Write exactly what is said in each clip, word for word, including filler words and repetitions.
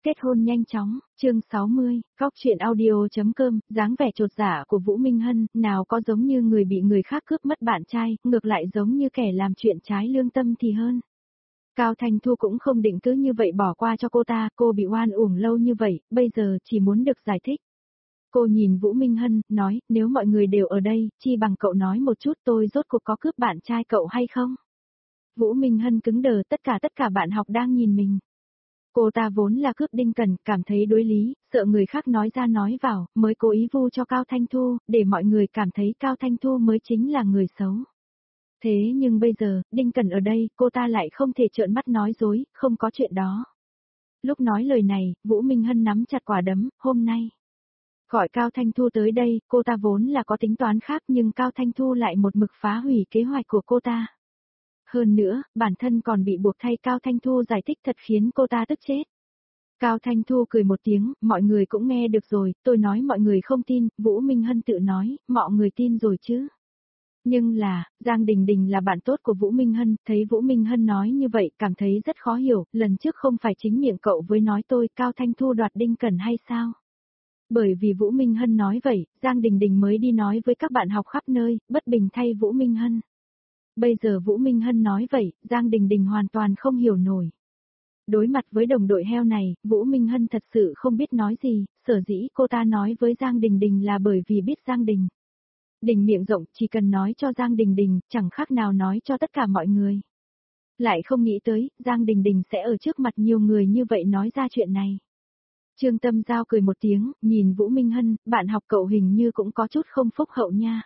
kết hôn nhanh chóng, chương sáu mươi, góc truyện audio.com, dáng vẻ trột dạ của Vũ Minh Hân, nào có giống như người bị người khác cướp mất bạn trai, ngược lại giống như kẻ làm chuyện trái lương tâm thì hơn. Cao Thanh Thu cũng không định cứ như vậy bỏ qua cho cô ta, cô bị oan uổng lâu như vậy, bây giờ chỉ muốn được giải thích. Cô nhìn Vũ Minh Hân, nói, nếu mọi người đều ở đây, chi bằng cậu nói một chút tôi rốt cuộc có cướp bạn trai cậu hay không? Vũ Minh Hân cứng đờ, tất cả tất cả bạn học đang nhìn mình. Cô ta vốn là cướp Đinh Cẩn, cảm thấy đối lý, sợ người khác nói ra nói vào, mới cố ý vu cho Cao Thanh Thu, để mọi người cảm thấy Cao Thanh Thu mới chính là người xấu. Thế nhưng bây giờ, Đinh Cẩn ở đây, cô ta lại không thể trợn mắt nói dối, không có chuyện đó. Lúc nói lời này, Vũ Minh Hân nắm chặt quả đấm, hôm nay. Gọi Cao Thanh Thu tới đây, cô ta vốn là có tính toán khác nhưng Cao Thanh Thu lại một mực phá hủy kế hoạch của cô ta. Hơn nữa, bản thân còn bị buộc thay Cao Thanh Thu giải thích thật khiến cô ta tức chết. Cao Thanh Thu cười một tiếng, mọi người cũng nghe được rồi, tôi nói mọi người không tin, Vũ Minh Hân tự nói, mọi người tin rồi chứ. Nhưng là, Giang Đình Đình là bạn tốt của Vũ Minh Hân, thấy Vũ Minh Hân nói như vậy, cảm thấy rất khó hiểu, lần trước không phải chính miệng cậu với nói tôi Cao Thanh Thu đoạt Đinh Cẩn hay sao? Bởi vì Vũ Minh Hân nói vậy, Giang Đình Đình mới đi nói với các bạn học khắp nơi, bất bình thay Vũ Minh Hân. Bây giờ Vũ Minh Hân nói vậy, Giang Đình Đình hoàn toàn không hiểu nổi. Đối mặt với đồng đội heo này, Vũ Minh Hân thật sự không biết nói gì, sở dĩ cô ta nói với Giang Đình Đình là bởi vì biết Giang Đình. Đình miệng rộng, chỉ cần nói cho Giang Đình Đình, chẳng khác nào nói cho tất cả mọi người. Lại không nghĩ tới, Giang Đình Đình sẽ ở trước mặt nhiều người như vậy nói ra chuyện này. Trương Tâm Giao cười một tiếng, nhìn Vũ Minh Hân, bạn học cậu hình như cũng có chút không phúc hậu nha.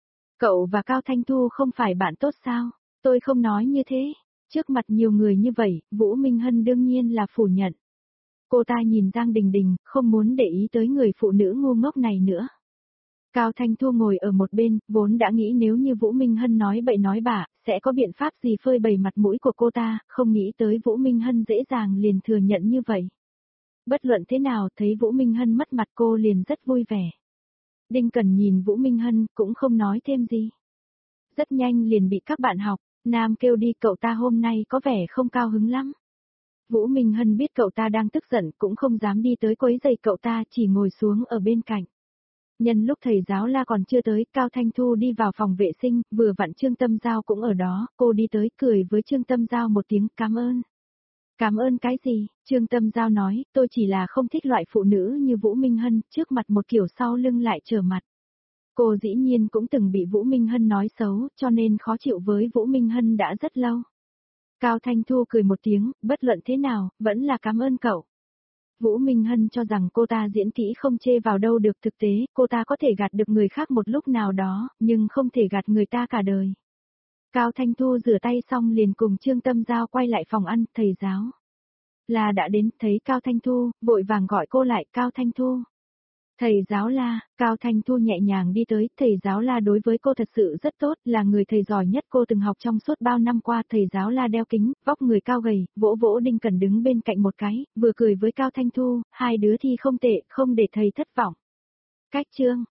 Cậu và Cao Thanh Thu không phải bạn tốt sao? Tôi không nói như thế. Trước mặt nhiều người như vậy, Vũ Minh Hân đương nhiên là phủ nhận. Cô ta nhìn Giang Đình Đình, không muốn để ý tới người phụ nữ ngu ngốc này nữa. Cao Thanh Thu ngồi ở một bên, vốn đã nghĩ nếu như Vũ Minh Hân nói bậy nói bạ, sẽ có biện pháp gì phơi bày mặt mũi của cô ta, không nghĩ tới Vũ Minh Hân dễ dàng liền thừa nhận như vậy. Bất luận thế nào, thấy Vũ Minh Hân mất mặt cô liền rất vui vẻ. Đinh Cẩn nhìn Vũ Minh Hân, cũng không nói thêm gì. Rất nhanh liền bị các bạn học, Nam kêu đi cậu ta hôm nay có vẻ không cao hứng lắm. Vũ Minh Hân biết cậu ta đang tức giận, cũng không dám đi tới quấy rầy cậu ta, chỉ ngồi xuống ở bên cạnh. Nhân lúc thầy giáo La còn chưa tới, Cao Thanh Thu đi vào phòng vệ sinh, vừa vặn Trương Tâm Giao cũng ở đó, cô đi tới cười với Trương Tâm Giao một tiếng cảm ơn. Cảm ơn cái gì? Trương Tâm Giao nói, tôi chỉ là không thích loại phụ nữ như Vũ Minh Hân, trước mặt một kiểu sau lưng lại trở mặt. Cô dĩ nhiên cũng từng bị Vũ Minh Hân nói xấu, cho nên khó chịu với Vũ Minh Hân đã rất lâu. Cao Thanh Thu cười một tiếng, bất luận thế nào, vẫn là cảm ơn cậu. Vũ Minh Hân cho rằng cô ta diễn kỹ không chê vào đâu được, thực tế, cô ta có thể gạt được người khác một lúc nào đó, nhưng không thể gạt người ta cả đời. Cao Thanh Thu rửa tay xong liền cùng Trương Tâm Giao quay lại phòng ăn, thầy giáo. La đã đến, thấy Cao Thanh Thu, vội vàng gọi cô lại, Cao Thanh Thu. Thầy giáo La, Cao Thanh Thu nhẹ nhàng đi tới, thầy giáo La đối với cô thật sự rất tốt, là người thầy giỏi nhất cô từng học trong suốt bao năm qua. Thầy giáo La đeo kính, vóc người cao gầy, vỗ vỗ Đinh Cẩn đứng bên cạnh một cái, vừa cười với Cao Thanh Thu, hai đứa thi không tệ, không để thầy thất vọng. Cách chương,